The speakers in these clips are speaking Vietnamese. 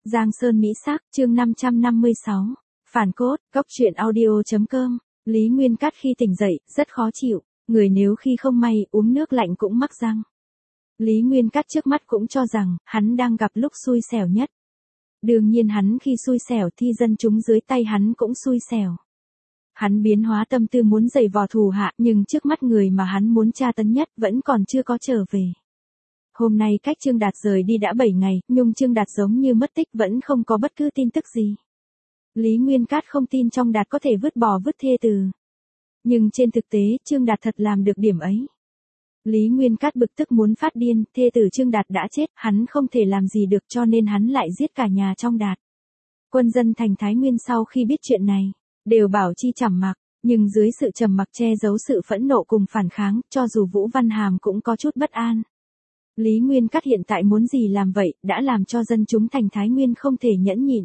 Giang Sơn Mỹ Sắc, chương 556. Phản cốt, góc truyện audio.com. Lý Nguyên Cát khi tỉnh dậy, rất khó chịu, người nếu khi không may uống nước lạnh cũng mắc răng. Lý Nguyên Cát trước mắt cũng cho rằng, hắn đang gặp lúc xui xẻo nhất. Đương nhiên hắn khi xui xẻo thì dân chúng dưới tay hắn cũng xui xẻo. Hắn biến hóa tâm tư muốn giày vò thù hạ, nhưng trước mắt người mà hắn muốn tra tấn nhất vẫn còn chưa có trở về. Hôm nay cách Trương Đạt rời đi đã 7 ngày, nhưng Trương Đạt giống như mất tích vẫn không có bất cứ tin tức gì. Lý Nguyên Cát không tin trong Đạt có thể vứt thê từ. Nhưng trên thực tế, Trương Đạt thật làm được điểm ấy. Lý Nguyên Cát bực tức muốn phát điên, thê tử Trương Đạt đã chết, hắn không thể làm gì được cho nên hắn lại giết cả nhà trong Đạt. Quân dân thành Thái Nguyên sau khi biết chuyện này, đều bảo chi trầm mặc, nhưng dưới sự trầm mặc che giấu sự phẫn nộ cùng phản kháng, cho dù Vũ Văn Hàm cũng có chút bất an. Lý Nguyên Cát hiện tại muốn gì làm vậy, đã làm cho dân chúng thành Thái Nguyên không thể nhẫn nhịn.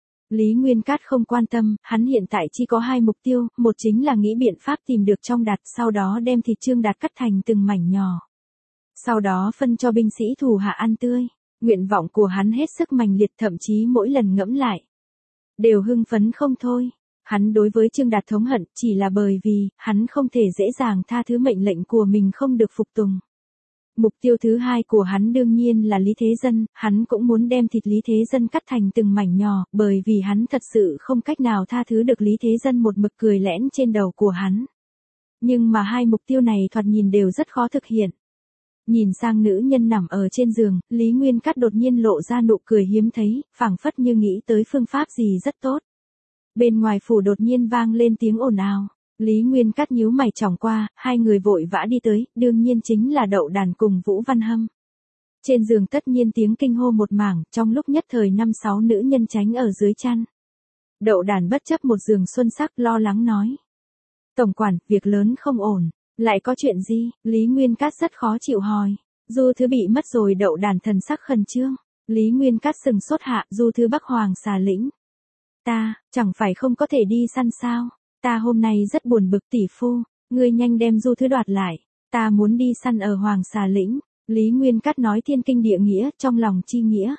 Lý Nguyên Cát không quan tâm, hắn hiện tại chỉ có 2 mục tiêu, một chính là nghĩ biện pháp tìm được trong Đạt, sau đó đem thịt Trương Đạt cắt thành từng mảnh nhỏ. Sau đó phân cho binh sĩ thủ hạ ăn tươi. Nguyện vọng của hắn hết sức mạnh liệt, thậm chí mỗi lần ngẫm lại, đều hưng phấn không thôi. Hắn đối với Trương Đạt thống hận chỉ là bởi vì, hắn không thể dễ dàng tha thứ mệnh lệnh của mình không được phục tùng. Mục tiêu thứ hai của hắn đương nhiên là Lý Thế Dân, hắn cũng muốn đem thịt Lý Thế Dân cắt thành từng mảnh nhỏ, bởi vì hắn thật sự không cách nào tha thứ được Lý Thế Dân một mực cười lẽn trên đầu của hắn. Nhưng mà hai mục tiêu này thoạt nhìn đều rất khó thực hiện. Nhìn sang nữ nhân nằm ở trên giường, Lý Nguyên Cát đột nhiên lộ ra nụ cười hiếm thấy, phảng phất như nghĩ tới phương pháp gì rất tốt. Bên ngoài phủ đột nhiên vang lên tiếng ồn ào. Lý Nguyên Cát nhíu mày chòng qua, hai người vội vã đi tới, đương nhiên chính là Đậu Đàn cùng Vũ Văn Hâm. Trên giường tất nhiên tiếng kinh hô một mảng, trong lúc nhất thời 5-6 nữ nhân tránh ở dưới chăn. Đậu Đàn bất chấp một giường xuân sắc lo lắng nói. Tổng quản, việc lớn không ổn, lại có chuyện gì? Lý Nguyên Cát rất khó chịu hỏi. Du Thứ bị mất rồi. Đậu Đàn thần sắc khẩn trương. Lý Nguyên Cát sừng sốt hạ, Du Thứ Bắc Hoàng xà lĩnh. Ta, chẳng phải không có thể đi săn sao? Ta hôm nay rất buồn bực tỷ phu, ngươi nhanh đem Du Thứ đoạt lại, ta muốn đi săn ở Hoàng xà lĩnh. Lý Nguyên Cát nói thiên kinh địa nghĩa, trong lòng chi nghĩa.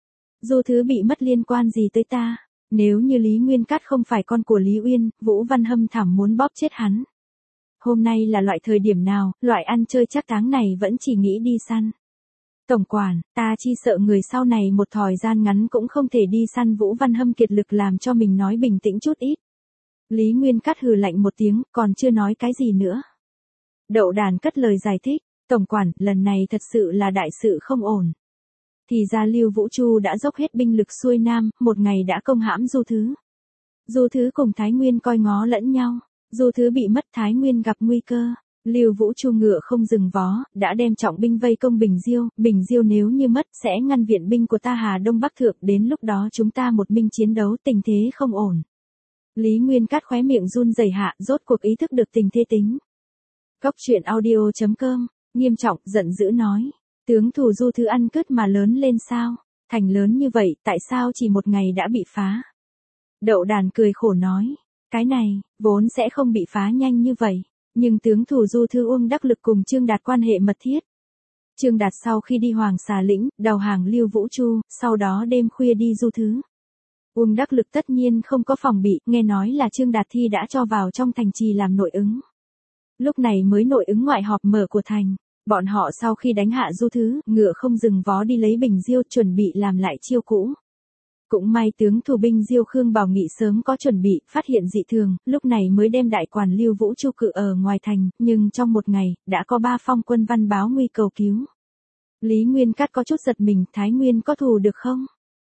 Du Thứ bị mất liên quan gì tới ta? Nếu như Lý Nguyên Cát không phải con của Lý Uyên, Vũ Văn Hâm thảm muốn bóp chết hắn. Hôm nay là loại thời điểm nào, loại ăn chơi chắc táng này vẫn chỉ nghĩ đi săn. Tổng quản, ta chi sợ người sau này một thời gian ngắn cũng không thể đi săn. Vũ Văn Hâm kiệt lực làm cho mình nói bình tĩnh chút ít. Lý Nguyên Cát hừ lạnh một tiếng, còn chưa nói cái gì nữa. Đậu Đàn cất lời giải thích, tổng quản, lần này thật sự là đại sự không ổn. Thì ra Lưu Vũ Chu đã dốc hết binh lực xuôi nam, một ngày đã công hãm Du Thứ. Du Thứ cùng Thái Nguyên coi ngó lẫn nhau, Du Thứ bị mất, Thái Nguyên gặp nguy cơ. Lưu Vũ Chu ngựa không dừng vó, đã đem trọng binh vây công Bình Diêu nếu như mất sẽ ngăn viện binh của ta Hà Đông Bắc Thượng, đến lúc đó chúng ta một mình chiến đấu, tình thế không ổn. Lý Nguyên Cát khóe miệng run rẩy hạ, rốt cuộc ý thức được tình thế tính. Góc truyện audio.com, nghiêm trọng, giận dữ nói. Tướng thủ Du Thứ ăn cướp mà lớn lên sao? Thành lớn như vậy, tại sao chỉ một ngày đã bị phá? Đậu Đàn cười khổ nói. Cái này, vốn sẽ không bị phá nhanh như vậy. Nhưng tướng thủ Du Thứ Uông Đắc Lực cùng Trương Đạt quan hệ mật thiết. Trương Đạt sau khi đi Hoàng xà lĩnh, đầu hàng Lưu Vũ Chu, sau đó đêm khuya đi Du Thứ. Uông Đắc Lực tất nhiên không có phòng bị, nghe nói là Trương Đạt Thi đã cho vào trong thành trì làm nội ứng. Lúc này mới nội ứng ngoại họp mở của thành. Bọn họ sau khi đánh hạ Du Thứ, ngựa không dừng vó đi lấy Bình Diêu, chuẩn bị làm lại chiêu cũ. Cũng may tướng thủ binh Diêu Khương Bảo Nghị sớm có chuẩn bị, phát hiện dị thường, lúc này mới đem đại quản Lưu Vũ Chu cự ở ngoài thành, nhưng trong một ngày, đã có 3 phong quân văn báo nguy cầu cứu. Lý Nguyên Cát có chút giật mình, Thái Nguyên có thù được không?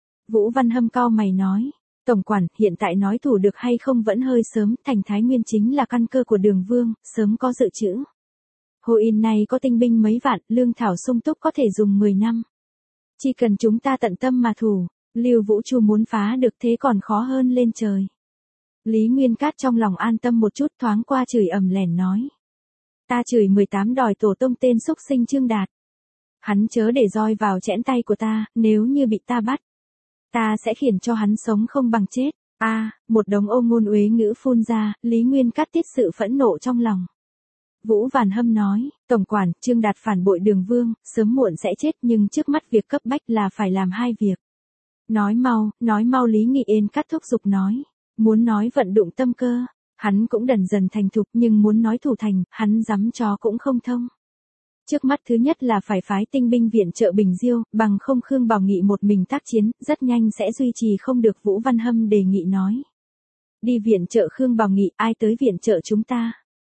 Vũ Văn Hâm cau mày nói, tổng quản, hiện tại nói thủ được hay không vẫn hơi sớm, thành Thái Nguyên chính là căn cơ của Đường Vương, sớm có dự trữ. Hồ Yên này có tinh binh mấy vạn, lương thảo sung túc có thể dùng 10 năm. Chỉ cần chúng ta tận tâm mà thủ, Lưu Vũ Chu muốn phá được thế còn khó hơn lên trời. Lý Nguyên Cát trong lòng an tâm một chút, thoáng qua chửi ầm lèn nói. Ta chửi 18 đòi tổ tông tên xúc sinh Trương Đạt. Hắn chớ để roi vào chẽn tay của ta, nếu như bị ta bắt. Ta sẽ khiến cho hắn sống không bằng chết. Một đống ô ngôn uế ngữ phun ra, Lý Nguyên Cát tiết sự phẫn nộ trong lòng. Vũ Văn Hâm nói, tổng quản, Trương Đạt phản bội Đường Vương, sớm muộn sẽ chết, nhưng trước mắt việc cấp bách là phải làm 2 việc. Nói mau Lý Nghị Yên cắt thúc giục nói. Muốn nói vận dụng tâm cơ, hắn cũng dần dần thành thục nhưng muốn nói thủ thành, hắn dám chó cũng không thông. Trước mắt thứ nhất là phải phái tinh binh viện trợ Bình Diêu, bằng không Khương Bảo Nghị một mình tác chiến, rất nhanh sẽ duy trì không được. Vũ Văn Hâm đề nghị nói. Đi viện trợ Khương Bảo Nghị, ai tới viện trợ chúng ta?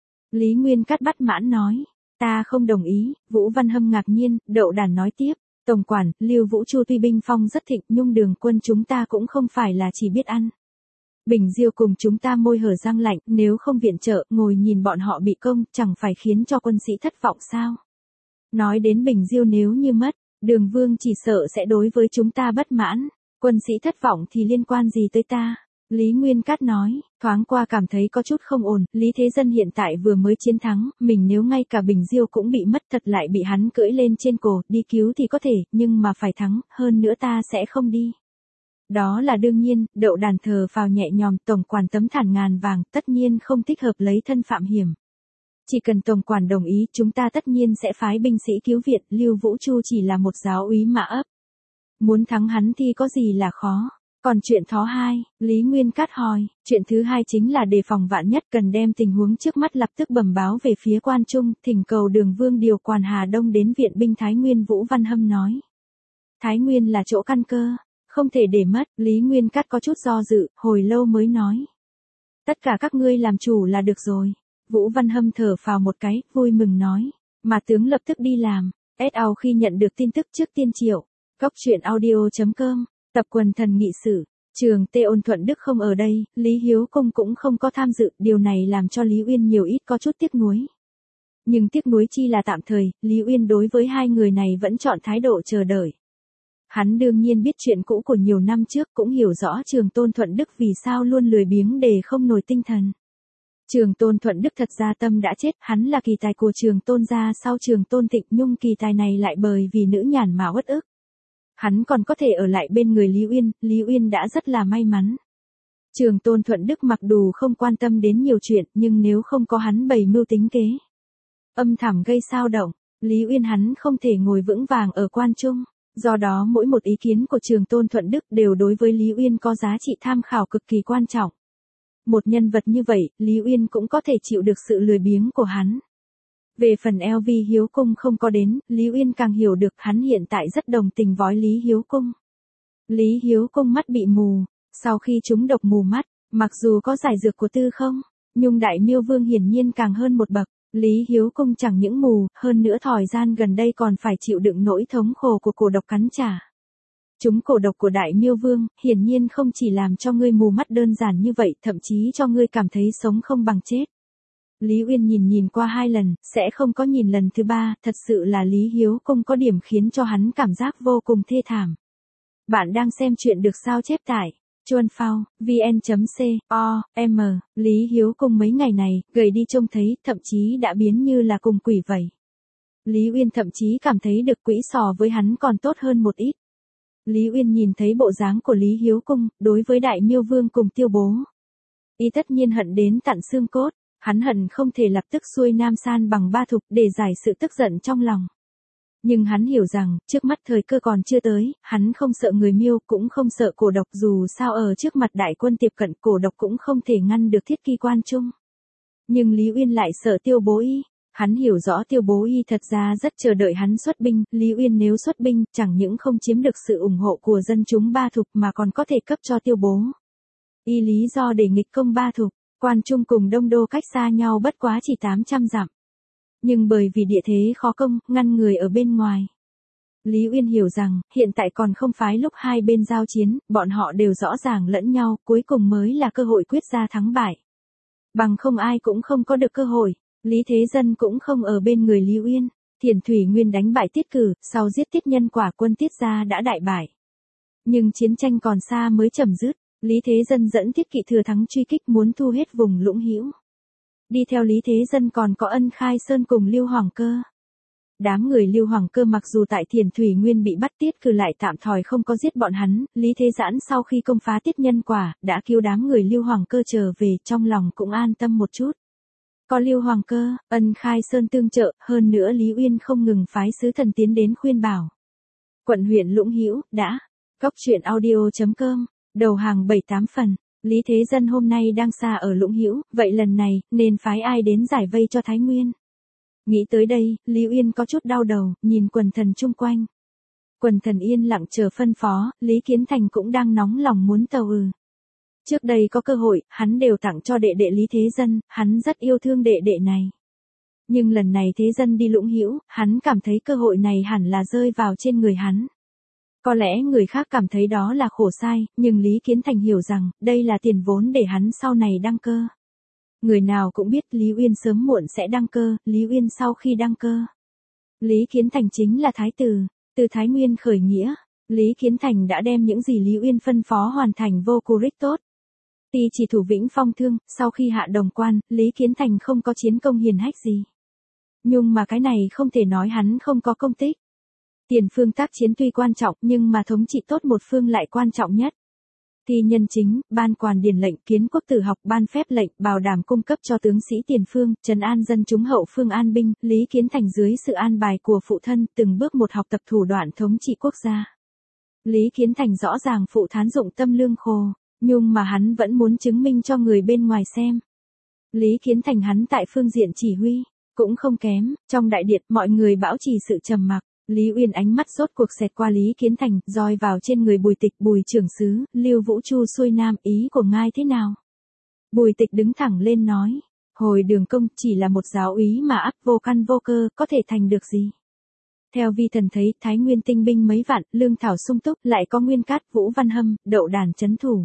Lý Nguyên Cát bất mãn nói. Ta không đồng ý. Vũ Văn Hâm ngạc nhiên, đậu đàn nói tiếp. Tổng quản, Lưu Vũ Chu tuy binh phong rất thịnh, nhưng Đường quân chúng ta cũng không phải là chỉ biết ăn. Bình Diêu cùng chúng ta môi hở răng lạnh, nếu không viện trợ, ngồi nhìn bọn họ bị công, chẳng phải khiến cho quân sĩ thất vọng sao? Nói đến Bình Diêu nếu như mất, Đường Vương chỉ sợ sẽ đối với chúng ta bất mãn. Quân sĩ thất vọng thì liên quan gì tới ta? Lý Nguyên Cát nói, thoáng qua cảm thấy có chút không ổn, Lý Thế Dân hiện tại vừa mới chiến thắng, mình nếu ngay cả Bình Diêu cũng bị mất thật lại bị hắn cưỡi lên trên cổ, đi cứu thì có thể, nhưng mà phải thắng, hơn nữa ta sẽ không đi. Đó là đương nhiên, đậu đàn thờ phào nhẹ nhõm, tổng quản tấm thản ngàn vàng, tất nhiên không thích hợp lấy thân phạm hiểm. Chỉ cần tổng quản đồng ý, chúng ta tất nhiên sẽ phái binh sĩ cứu viện, Lưu Vũ Chu chỉ là một giáo úy mã ấp. Muốn thắng hắn thì có gì là khó. Còn chuyện thứ hai, Lý Nguyên Cát hỏi, chuyện thứ hai chính là đề phòng vạn nhất, cần đem tình huống trước mắt lập tức bẩm báo về phía quan trung, thỉnh cầu Đường Vương điều quản Hà Đông đến viện binh Thái Nguyên. Vũ Văn Hâm nói. Thái Nguyên là chỗ căn cơ, không thể để mất. Lý Nguyên Cát có chút do dự, hồi lâu mới nói. Tất cả các ngươi làm chủ là được rồi. Vũ Văn Hâm thở phào một cái, vui mừng nói. Mà tướng lập tức đi làm. S.A. khi nhận được tin tức trước tiên triệu. Cốc truyện audio.com. Tập quần thần nghị sự. Trường Tê Ôn Thuận Đức không ở đây, Lý Hiếu Công cũng không có tham dự, điều này làm cho Lý Uyên nhiều ít có chút tiếc nuối. Nhưng tiếc nuối chi là tạm thời, Lý Uyên đối với hai người này vẫn chọn thái độ chờ đợi. Hắn đương nhiên biết chuyện cũ của nhiều năm trước, cũng hiểu rõ Trường Tôn Thuận Đức vì sao luôn lười biếng để không nổi tinh thần. Trường Tôn Thuận Đức thật ra tâm đã chết, hắn là kỳ tài của Trường Tôn gia sau Trường Tôn Thịnh, nhưng kỳ tài này lại bởi vì nữ nhàn mà uất ức. Hắn còn có thể ở lại bên người Lý Uyên đã rất là may mắn. Trường Tôn Thuận Đức mặc dù không quan tâm đến nhiều chuyện, nhưng nếu không có hắn bày mưu tính kế, âm thầm gây xao động, Lý Uyên hắn không thể ngồi vững vàng ở quan trung. Do đó mỗi một ý kiến của Trường Tôn Thuận Đức đều đối với Lý Uyên có giá trị tham khảo cực kỳ quan trọng. Một nhân vật như vậy, Lý Uyên cũng có thể chịu được sự lười biếng của hắn. Về phần LV Hiếu Cung không có đến, Lý Uyên càng hiểu được hắn hiện tại rất đồng tình với Lý Hiếu Cung. Lý Hiếu Cung mắt bị mù, sau khi trúng độc mù mắt, mặc dù có giải dược của Tư Không, nhưng Đại Miêu Vương hiển nhiên càng hơn một bậc. Lý Hiếu Cung chẳng những mù, hơn nữa thời gian gần đây còn phải chịu đựng nỗi thống khổ của cổ độc cắn trả. Trúng cổ độc của Đại Miêu Vương, hiển nhiên không chỉ làm cho ngươi mù mắt đơn giản như vậy, thậm chí cho ngươi cảm thấy sống không bằng chết. Lý Uyên nhìn qua 2 lần, sẽ không có nhìn lần thứ 3, thật sự là Lý Hiếu Cung có điểm khiến cho hắn cảm giác vô cùng thê thảm. Bạn đang xem chuyện được sao chép tại Chuan Phao, vn.com, Lý Hiếu Cung mấy ngày này, gầy đi trông thấy, thậm chí đã biến như là cùng quỷ vậy. Lý Uyên thậm chí cảm thấy được quỷ sò với hắn còn tốt hơn một ít. Lý Uyên nhìn thấy bộ dáng của Lý Hiếu Cung, đối với Đại Miêu Vương cùng Tiêu Bố, y tất nhiên hận đến tận xương cốt. Hắn hận không thể lập tức xuôi Nam San bằng Ba Thục để giải sự tức giận trong lòng. Nhưng hắn hiểu rằng, trước mắt thời cơ còn chưa tới, hắn không sợ người Miêu, cũng không sợ cổ độc, dù sao ở trước mặt đại quân tiếp cận, cổ độc cũng không thể ngăn được Thiết Kỳ quan trung. Nhưng Lý Uyên lại sợ Tiêu Bố y, hắn hiểu rõ Tiêu Bố y thật ra rất chờ đợi hắn xuất binh, Lý Uyên nếu xuất binh, chẳng những không chiếm được sự ủng hộ của dân chúng Ba Thục mà còn có thể cấp cho Tiêu Bố y lý do để nghịch công Ba Thục. Quan Trung cùng Đông Đô cách xa nhau bất quá chỉ 800 dặm. Nhưng bởi vì địa thế khó công, ngăn người ở bên ngoài. Lý Uyên hiểu rằng, hiện tại còn không phải lúc hai bên giao chiến, bọn họ đều rõ ràng lẫn nhau, cuối cùng mới là cơ hội quyết ra thắng bại. Bằng không ai cũng không có được cơ hội, Lý Thế Dân cũng không ở bên người Lý Uyên. Thiền Thủy Nguyên đánh bại Tiết Cử, sau giết Tiết Nhân quả quân Tiết gia đã đại bại. Nhưng chiến tranh còn xa mới chấm dứt. Lý Thế Dân dẫn Tiết Kỵ thừa thắng truy kích muốn thu hết vùng Lũng Hữu. Đi theo Lý Thế Dân còn có Ân Khai Sơn cùng Lưu Hoàng Cơ. Đám người Lưu Hoàng Cơ mặc dù tại Thiền Thủy Nguyên bị bắt, Tiết Cử lại tạm thời không có giết bọn hắn, Lý Thế Giãn sau khi công phá Tiết Nhân quả, đã cứu đám người Lưu Hoàng Cơ trở về, trong lòng cũng an tâm một chút. Có Lưu Hoàng Cơ, Ân Khai Sơn tương trợ, hơn nữa Lý Uyên không ngừng phái sứ thần tiến đến khuyên bảo. Quận huyện Lũng Hữu đã Cốc truyện audio.com, đầu hàng 7-8 phần, Lý Thế Dân hôm nay đang xa ở Lũng Hữu, vậy lần này, nên phái ai đến giải vây cho Thái Nguyên? Nghĩ tới đây, Lý Uyên có chút đau đầu, nhìn quần thần chung quanh. Quần thần yên lặng chờ phân phó, Lý Kiến Thành cũng đang nóng lòng muốn tàu Trước đây có cơ hội, hắn đều tặng cho đệ đệ Lý Thế Dân, hắn rất yêu thương đệ đệ này. Nhưng lần này Thế Dân đi Lũng Hữu, hắn cảm thấy cơ hội này hẳn là rơi vào trên người hắn. Có lẽ người khác cảm thấy đó là khổ sai, nhưng Lý Kiến Thành hiểu rằng, đây là tiền vốn để hắn sau này đăng cơ. Người nào cũng biết Lý Uyên sớm muộn sẽ đăng cơ, Lý Uyên sau khi đăng cơ. Lý Kiến Thành chính là thái tử, từ Thái Nguyên khởi nghĩa, Lý Kiến Thành đã đem những gì Lý Uyên phân phó hoàn thành vô cùng tốt. Tuy chỉ thủ Vĩnh Phong Thương, sau khi hạ Đồng Quan, Lý Kiến Thành không có chiến công hiển hách gì. Nhưng mà cái này không thể nói hắn không có công tích. Tiền phương tác chiến tuy quan trọng nhưng mà thống trị tốt một phương lại quan trọng nhất. Thi nhân chính, ban quan điển lệnh, kiến quốc tử học, ban phép lệnh, bảo đảm cung cấp cho tướng sĩ tiền phương, trấn an dân chúng hậu phương an binh, Lý Kiến Thành dưới sự an bài của phụ thân, từng bước một học tập thủ đoạn thống trị quốc gia. Lý Kiến Thành rõ ràng phụ thán dụng tâm lương khổ, nhưng mà hắn vẫn muốn chứng minh cho người bên ngoài xem. Lý Kiến Thành hắn tại phương diện chỉ huy, cũng không kém, trong đại điện mọi người bảo trì sự trầm mặc. Lý Uyên ánh mắt rốt cuộc xẹt qua Lý Kiến Thành, roi vào trên người Bùi Tịch, Bùi trưởng sứ, Lưu Vũ Chu xuôi nam, ý của ngài thế nào? Bùi Tịch đứng thẳng lên nói, hồi Đường công chỉ là một giáo úy mà ắt vô căn vô cơ, có thể thành được gì? Theo vi thần thấy, Thái Nguyên tinh binh mấy vạn, lương thảo sung túc, lại có Nguyên Cát, Vũ Văn Hâm, Đậu Đàn trấn thủ.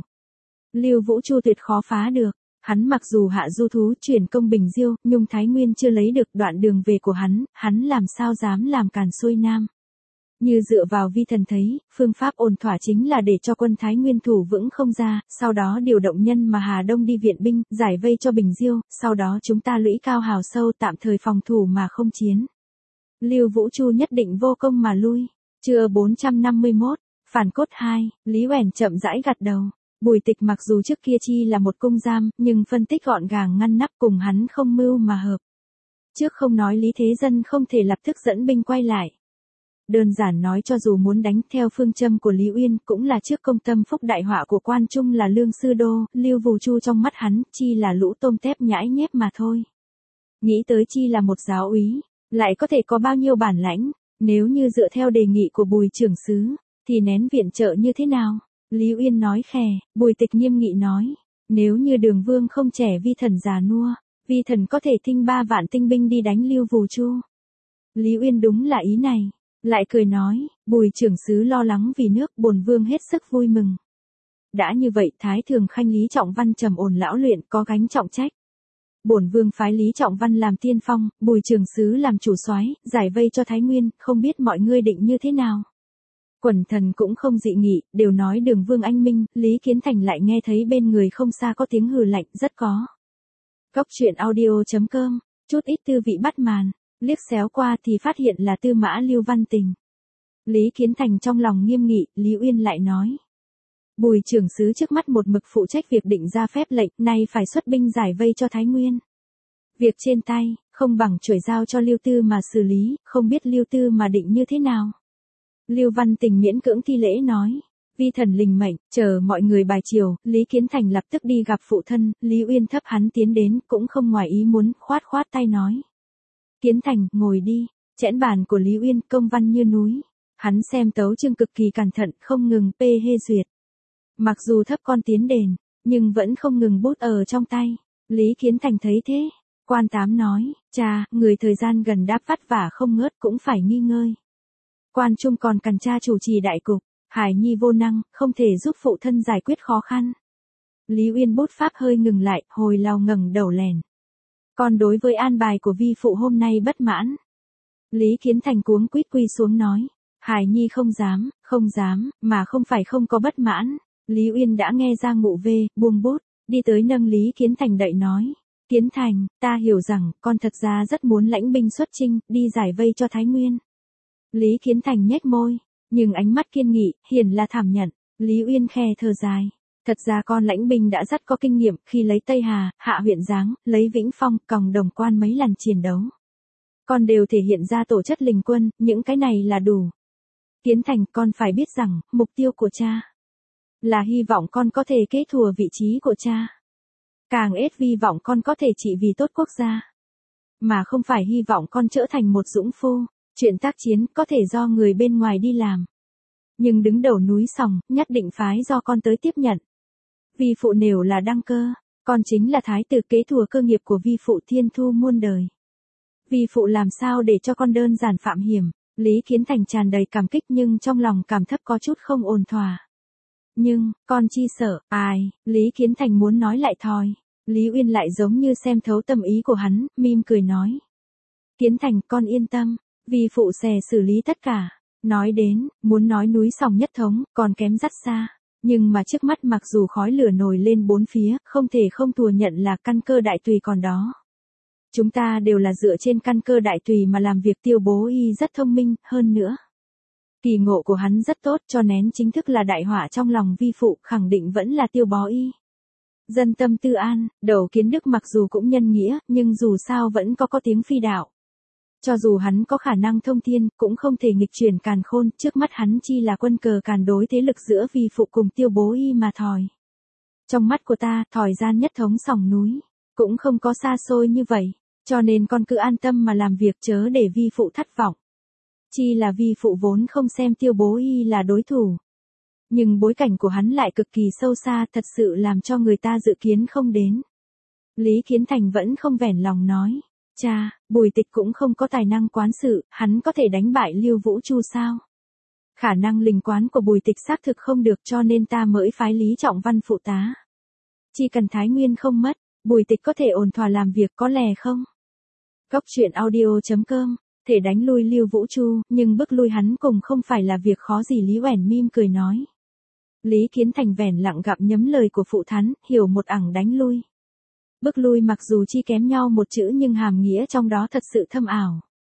Lưu Vũ Chu tuyệt khó phá được. Hắn mặc dù hạ du thú chuyển công Bình Diêu, nhưng Thái Nguyên chưa lấy được đoạn đường về của hắn làm sao dám làm càn xuôi nam. Như dựa vào vi thần thấy, phương pháp ổn thỏa chính là để cho quân Thái Nguyên thủ vững không ra, sau đó điều động nhân mà Hà Đông đi viện binh, giải vây cho Bình Diêu, sau đó chúng ta lũy cao hào sâu tạm thời phòng thủ mà không chiến. Lưu Vũ Chu nhất định vô công mà lui. Trưa 451, phản cốt 2, Lý Oẻn chậm rãi gật đầu. Bùi Tịch mặc dù trước kia chi là một cung giam, nhưng phân tích gọn gàng ngăn nắp cùng hắn không mưu mà hợp. Trước không nói Lý Thế Dân không thể lập tức dẫn binh quay lại. Đơn giản nói cho dù muốn đánh theo phương châm của Lý Uyên cũng là trước công tâm phúc đại họa của quan trung là Lương Sư Đô, Lưu Vũ Chu trong mắt hắn chi là lũ tôm tép nhãi nhép mà thôi. Nghĩ tới chi là một giáo úy, lại có thể có bao nhiêu bản lãnh, nếu như dựa theo đề nghị của Bùi trưởng sứ, thì nén viện trợ như thế nào? Lý Uyên nói khè, Bùi Tịch nghiêm nghị nói, nếu như Đường Vương không trẻ vi thần già nua, vi thần có thể thinh 3 vạn tinh binh đi đánh Lưu Vũ Chu. Lý Uyên đúng là ý này, lại cười nói, Bùi trưởng sứ lo lắng vì nước, bổn vương hết sức vui mừng. Đã như vậy, Thái Thường Khanh Lý Trọng Văn trầm ổn lão luyện có gánh trọng trách. Bổn vương phái Lý Trọng Văn làm tiên phong, Bùi trưởng sứ làm chủ soái, giải vây cho Thái Nguyên, không biết mọi ngươi định như thế nào. Quần thần cũng không dị nghị, đều nói Đường Vương anh minh, Lý Kiến Thành lại nghe thấy bên người không xa có tiếng hừ lạnh, rất có. Cốc truyện audio.com, chút ít tư vị bắt màn, liếc xéo qua thì phát hiện là Tư Mã Lưu Văn Tình. Lý Kiến Thành trong lòng nghiêm nghị, Lý Uyên lại nói. Bùi trưởng sứ trước mắt một mực phụ trách việc định ra phép lệnh, nay phải xuất binh giải vây cho Thái Nguyên. Việc trên tay, không bằng chuyển giao cho Lưu Tư mà xử lý, không biết Lưu Tư mà định như thế nào. Lưu Văn Tình miễn cưỡng thi lễ nói, vi thần lình mệnh, chờ mọi người bài chiều, Lý Kiến Thành lập tức đi gặp phụ thân, Lý Uyên thấp hắn tiến đến, cũng không ngoài ý muốn, khoát khoát tay nói. Kiến Thành, ngồi đi, chẽn bàn của Lý Uyên công văn như núi, hắn xem tấu chương cực kỳ cẩn thận, không ngừng phê duyệt. Mặc dù thấp con tiến đền, nhưng vẫn không ngừng bút ở trong tay, Lý Kiến Thành thấy thế, quan tám nói, cha, người thời gian gần đáp vất vả không ngớt cũng phải nghi ngơi. Quan trung còn cần cha chủ trì đại cục, Hải Nhi vô năng, không thể giúp phụ thân giải quyết khó khăn. Lý Uyên bút pháp hơi ngừng lại, hồi lâu ngẩng đầu lèn. Còn đối với an bài của vi phụ hôm nay bất mãn. Lý Kiến Thành cuống quýt quy xuống nói, Hải Nhi không dám, mà không phải không có bất mãn. Lý Uyên đã nghe ra ngụ về, buông bút, đi tới nâng Lý Kiến Thành đậy nói. Kiến Thành, ta hiểu rằng, con thật ra rất muốn lãnh binh xuất chinh, đi giải vây cho Thái Nguyên. Lý Kiến Thành nhếch môi, nhưng ánh mắt kiên nghị, hiển là thảm nhận. Lý Uyên khe thở dài. Thật ra con lãnh binh đã rất có kinh nghiệm khi lấy Tây Hà, Hạ huyện Giáng, lấy Vĩnh Phong, còng Đồng Quan mấy lần chiến đấu. Con đều thể hiện ra tổ chất linh quân, những cái này là đủ. Kiến Thành, con phải biết rằng, mục tiêu của cha là hy vọng con có thể kế thừa vị trí của cha. Càng ít hy vọng con có thể trị vì tốt quốc gia. Mà không phải hy vọng con trở thành một dũng phu, chuyện tác chiến có thể do người bên ngoài đi làm. Nhưng đứng đầu núi Sòng, nhất định phái do con tới tiếp nhận. Vi phụ nếu là đăng cơ, con chính là thái tử kế thừa cơ nghiệp của vi phụ thiên thu muôn đời. Vi phụ làm sao để cho con đơn giản phạm hiểm. Lý Kiến Thành tràn đầy cảm kích nhưng trong lòng cảm thấp có chút không ổn thỏa. Nhưng, con chi sợ, ai, Lý Kiến Thành muốn nói lại thôi. Lý Uyên lại giống như xem thấu tâm ý của hắn, mỉm cười nói. Kiến Thành, con yên tâm, vi phụ sẽ xử lý tất cả. Nói đến, muốn nói núi Sòng nhất thống, còn kém rất xa. Nhưng mà trước mắt mặc dù khói lửa nổi lên bốn phía, không thể không thừa nhận là căn cơ đại tùy còn đó. Chúng ta đều là dựa trên căn cơ đại tùy mà làm việc. Tiêu Bố Y rất thông minh, hơn nữa. Kỳ ngộ của hắn rất tốt, cho nên chính thức là đại họa trong lòng vi phụ, khẳng định vẫn là Tiêu Bó Y. Dân tâm tư an, Đầu Kiến Đức mặc dù cũng nhân nghĩa, nhưng dù sao vẫn có tiếng phi đạo. Cho dù hắn có khả năng thông thiên, cũng không thể nghịch chuyển càn khôn, trước mắt hắn chi là quân cờ càn đối thế lực giữa vi phụ cùng Tiêu Bố Y mà thòi. Trong mắt của ta, thòi gian nhất thống Sòng núi, cũng không có xa xôi như vậy, cho nên con cứ an tâm mà làm việc chớ để vi phụ thất vọng. Chi là vi phụ vốn không xem Tiêu Bố Y là đối thủ. Nhưng bối cảnh của hắn lại cực kỳ sâu xa, thật sự làm cho người ta dự kiến không đến. Lý Kiến Thành vẫn không vẻn lòng nói. Cha, Bùi Tịch cũng không có tài năng quán sự, hắn có thể đánh bại Lưu Vũ Chu sao? Khả năng linh quán của Bùi Tịch xác thực không được cho nên ta mới phái Lý Trọng Văn phụ tá. Chỉ cần Thái Nguyên không mất, Bùi Tịch có thể ổn thỏa làm việc có lẽ không? Góc truyện audio.com, thể đánh lui Lưu Vũ Chu, nhưng bức lui hắn cùng không phải là việc khó gì. Lý Oẻn mỉm cười nói. Lý Kiến Thành vẻn lặng gặm nhấm lời của phụ thắn, hiểu một ẳng đánh lui. Bức lui mặc dù chi kém nhau một chữ nhưng hàm nghĩa trong đó thật sự thâm ảo.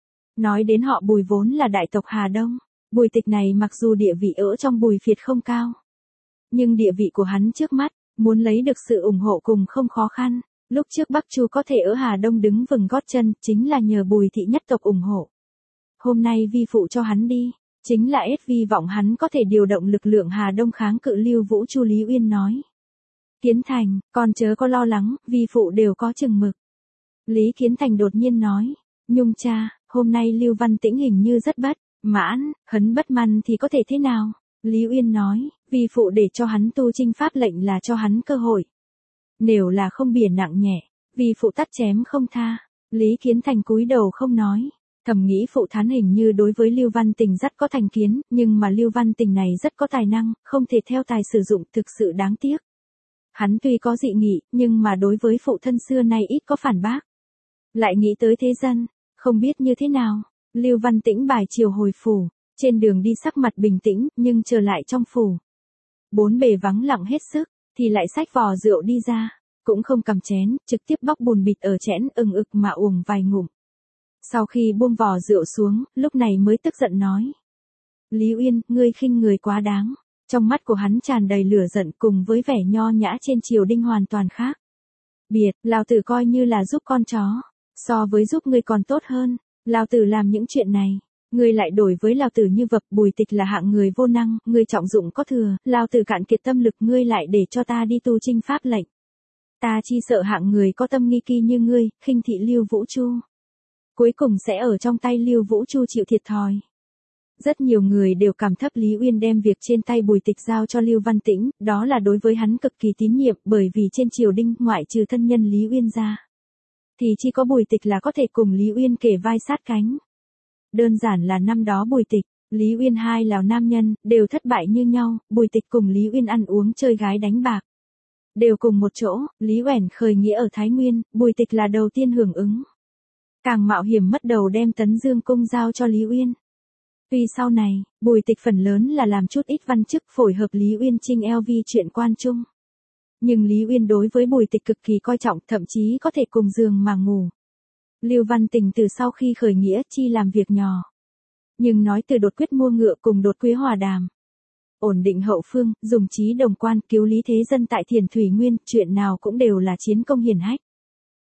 Nói đến họ Bùi vốn là đại tộc Hà Đông, Bùi Tịch này mặc dù địa vị ở trong Bùi Phiệt không cao. Nhưng địa vị của hắn trước mắt, muốn lấy được sự ủng hộ cùng không khó khăn. Lúc trước Bắc Chu có thể ở Hà Đông đứng vững gót chân, chính là nhờ Bùi thị nhất tộc ủng hộ. Hôm nay vi phụ cho hắn đi, chính là ít vi vọng hắn có thể điều động lực lượng Hà Đông kháng cự Lưu Vũ Chu. Lý Uyên nói. Kiến Thành, con chớ có lo lắng, vi phụ đều có chừng mực. Lý Kiến Thành đột nhiên nói. Nhung cha, hôm nay Lưu Văn Tĩnh hình như rất bất mãn, hắn bất mãn thì có thể thế nào? Lý Uyên nói, vi phụ để cho hắn tu chinh pháp lệnh là cho hắn cơ hội. Nếu là không bỉa nặng nhẹ, vi phụ tắt chém không tha. Lý Kiến Thành cúi đầu không nói. Thầm nghĩ phụ thán hình như đối với Lưu Văn Tình rất có thành kiến, nhưng mà Lưu Văn Tình này rất có tài năng, không thể theo tài sử dụng, thực sự đáng tiếc. Hắn tuy có dị nghị, nhưng mà đối với phụ thân xưa nay ít có phản bác. Lại nghĩ tới thế dân, không biết như thế nào. Lưu Văn Tĩnh bài chiều hồi phủ, trên đường đi sắc mặt bình tĩnh, nhưng trở lại trong phủ. Bốn bề vắng lặng hết sức, thì lại xách vò rượu đi ra, cũng không cầm chén, trực tiếp bóc bùn bịt ở chén ừng ực mà uống vài ngụm. Sau khi buông vò rượu xuống, lúc này mới tức giận nói. Lý Uyên, ngươi khinh người quá đáng. Trong mắt của hắn tràn đầy lửa giận cùng với vẻ nho nhã trên triều đình hoàn toàn khác. Biệt, lão tử coi như là giúp con chó. So với giúp ngươi còn tốt hơn. Lão tử làm những chuyện này. Ngươi lại đổi với lão tử như vật. Bùi Tịch là hạng người vô năng, ngươi trọng dụng có thừa. Lão tử cạn kiệt tâm lực, ngươi lại để cho ta đi tu chinh pháp lệnh. Ta chi sợ hạng người có tâm nghi kỳ như ngươi, khinh thị Lưu Vũ Chu. Cuối cùng sẽ ở trong tay Lưu Vũ Chu chịu thiệt thòi. Rất nhiều người đều cảm thấp Lý Uyên đem việc trên tay Bùi Tịch giao cho Lưu Văn Tĩnh, đó là đối với hắn cực kỳ tín nhiệm, bởi vì trên triều đình ngoại trừ thân nhân Lý Uyên ra, thì chỉ có Bùi Tịch là có thể cùng Lý Uyên kề vai sát cánh. Đơn giản là năm đó Bùi Tịch, Lý Uyên hai là nam nhân, đều thất bại như nhau, Bùi Tịch cùng Lý Uyên ăn uống chơi gái đánh bạc. Đều cùng một chỗ, Lý Oẻn khởi nghĩa ở Thái Nguyên, Bùi Tịch là đầu tiên hưởng ứng. Càng mạo hiểm mất đầu đem Tấn Dương cung giao cho Lý Uyên. Tuy sau này, Bùi Tịch phần lớn là làm chút ít văn chức phối hợp Lý Uyên trinh LV chuyện quan trung. Nhưng Lý Uyên đối với Bùi Tịch cực kỳ coi trọng, thậm chí có thể cùng giường mà ngủ. Lưu Văn Tình từ sau khi khởi nghĩa chi làm việc nhỏ. Nhưng nói từ đột quyết mua ngựa cùng đột quế hòa đàm. Ổn định hậu phương, dùng trí đồng quan cứu Lý Thế Dân tại Thiền Thủy Nguyên, chuyện nào cũng đều là chiến công hiển hách.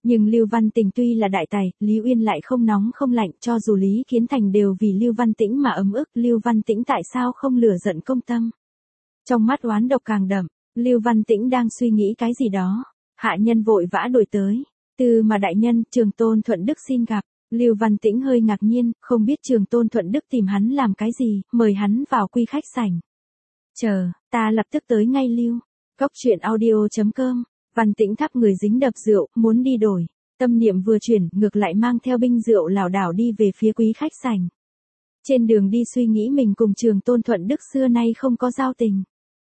Nhưng Lưu Văn Tình tuy là đại tài, Lý Uyên lại không nóng không lạnh, cho dù Lý Kiến Thành đều vì Lưu Văn Tĩnh mà ấm ức, Lưu Văn Tĩnh tại sao không lửa giận công tâm. Trong mắt oán độc càng đậm, Lưu Văn Tĩnh đang suy nghĩ cái gì đó. Hạ nhân vội vã đuổi tới. Từ mà đại nhân, Trường Tôn Thuận Đức xin gặp. Lưu Văn Tĩnh hơi ngạc nhiên, không biết Trường Tôn Thuận Đức tìm hắn làm cái gì, mời hắn vào quy khách sảnh. Chờ, ta lập tức tới ngay Lưu. Cốc truyện audio.com. Văn Tĩnh thắp người dính đập rượu, muốn đi đổi. Tâm niệm vừa chuyển, ngược lại mang theo binh rượu lảo đảo đi về phía quý khách sảnh. Trên đường đi suy nghĩ mình cùng Trường Tôn Thuận Đức xưa nay không có giao tình.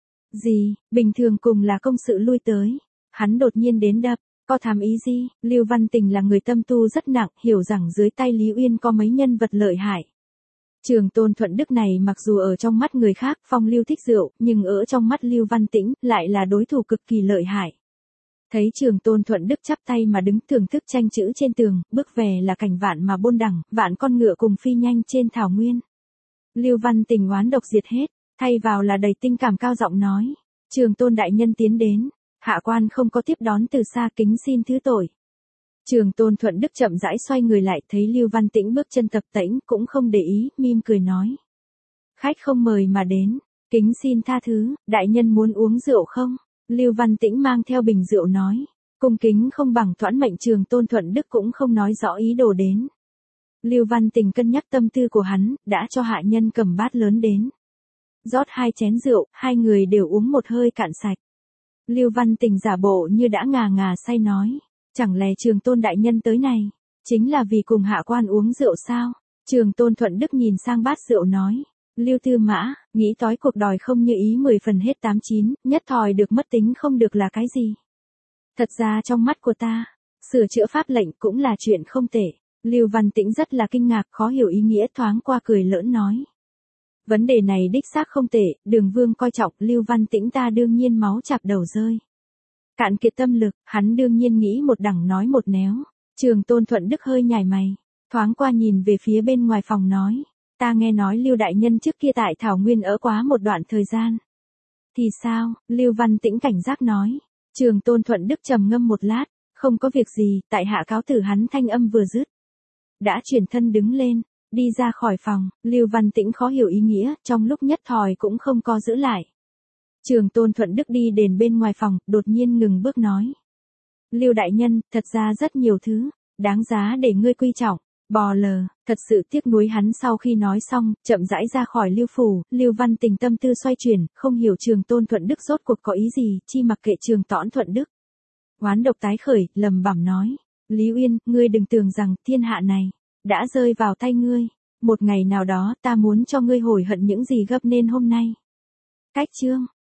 Gì, bình thường cùng là công sự lui tới. Hắn đột nhiên đến đập, có thám ý gì? Lưu Văn Tình là người tâm tu rất nặng, hiểu rằng dưới tay Lý Uyên có mấy nhân vật lợi hại. Trường Tôn Thuận Đức này mặc dù ở trong mắt người khác phong lưu thích rượu, nhưng ở trong mắt Lưu Văn Tĩnh lại là đối thủ cực kỳ lợi hại. Thấy Trường Tôn Thuận Đức chắp tay mà đứng thưởng thức tranh chữ trên tường, bước về là cảnh vạn mà bôn đẳng, vạn con ngựa cùng phi nhanh trên thảo nguyên. Lưu Văn Tình oán độc diệt hết, thay vào là đầy tình cảm cao giọng nói. Trường Tôn đại nhân tiến đến, hạ quan không có tiếp đón từ xa, kính xin thứ tội. Trường Tôn Thuận Đức chậm rãi xoay người lại, thấy Lưu Văn Tĩnh bước chân tập tễnh cũng không để ý, mỉm cười nói. Khách không mời mà đến, kính xin tha thứ, đại nhân muốn uống rượu không? Lưu Văn Tĩnh mang theo bình rượu nói. Cung kính không bằng Thoãn mệnh. Trường Tôn Thuận Đức cũng không nói rõ ý đồ đến. Lưu Văn Tình cân nhắc tâm tư của hắn, đã cho hạ nhân cầm bát lớn đến. Rót 2 chén rượu, hai người đều uống một hơi cạn sạch. Lưu Văn Tình giả bộ như đã ngà ngà say nói. Chẳng lẽ Trường Tôn đại nhân tới này, chính là vì cùng hạ quan uống rượu sao? Trường Tôn Thuận Đức nhìn sang bát rượu nói. Lưu Tư Mã, nghĩ tối cuộc đòi không như ý 10 phần hết 89, nhất thòi được mất tính không được là cái gì? Thật ra trong mắt của ta, sửa chữa pháp lệnh cũng là chuyện không tệ. Lưu Văn Tĩnh rất là kinh ngạc, khó hiểu ý nghĩa, thoáng qua cười lỡn nói. Vấn đề này đích xác không tệ, Đường Vương coi trọng, Lưu Văn Tĩnh ta đương nhiên máu chạp đầu rơi. Cạn kiệt tâm lực, hắn đương nhiên nghĩ một đằng nói một néo. Trường Tôn Thuận Đức hơi nhảy mày, thoáng qua nhìn về phía bên ngoài phòng nói. Ta nghe nói Lưu đại nhân trước kia tại Thảo Nguyên ở quá một đoạn thời gian. Thì sao? Lưu Văn Tĩnh cảnh giác nói. Trường Tôn Thuận Đức trầm ngâm một lát, không có việc gì, tại hạ cáo từ. Hắn thanh âm vừa dứt, đã chuyển thân đứng lên, đi ra khỏi phòng. Lưu Văn Tĩnh khó hiểu ý nghĩa, trong lúc nhất thời cũng không có giữ lại. Trường Tôn Thuận Đức đi đến bên ngoài phòng, đột nhiên ngừng bước nói. Lưu đại nhân, thật ra rất nhiều thứ, đáng giá để ngươi quy trọng. Bò lờ, thật sự tiếc nuối. Hắn sau khi nói xong, chậm rãi ra khỏi Lưu phủ. Lưu Văn Tình tâm tư xoay chuyển, không hiểu Trường Tôn Thuận Đức rốt cuộc có ý gì, chi mặc kệ Trường Tõn Thuận Đức. Oán độc tái khởi, lầm bẩm nói. Lý Uyên, ngươi đừng tưởng rằng thiên hạ này đã rơi vào tay ngươi. Một ngày nào đó ta muốn cho ngươi hối hận những gì gấp nên hôm nay. Cách chương.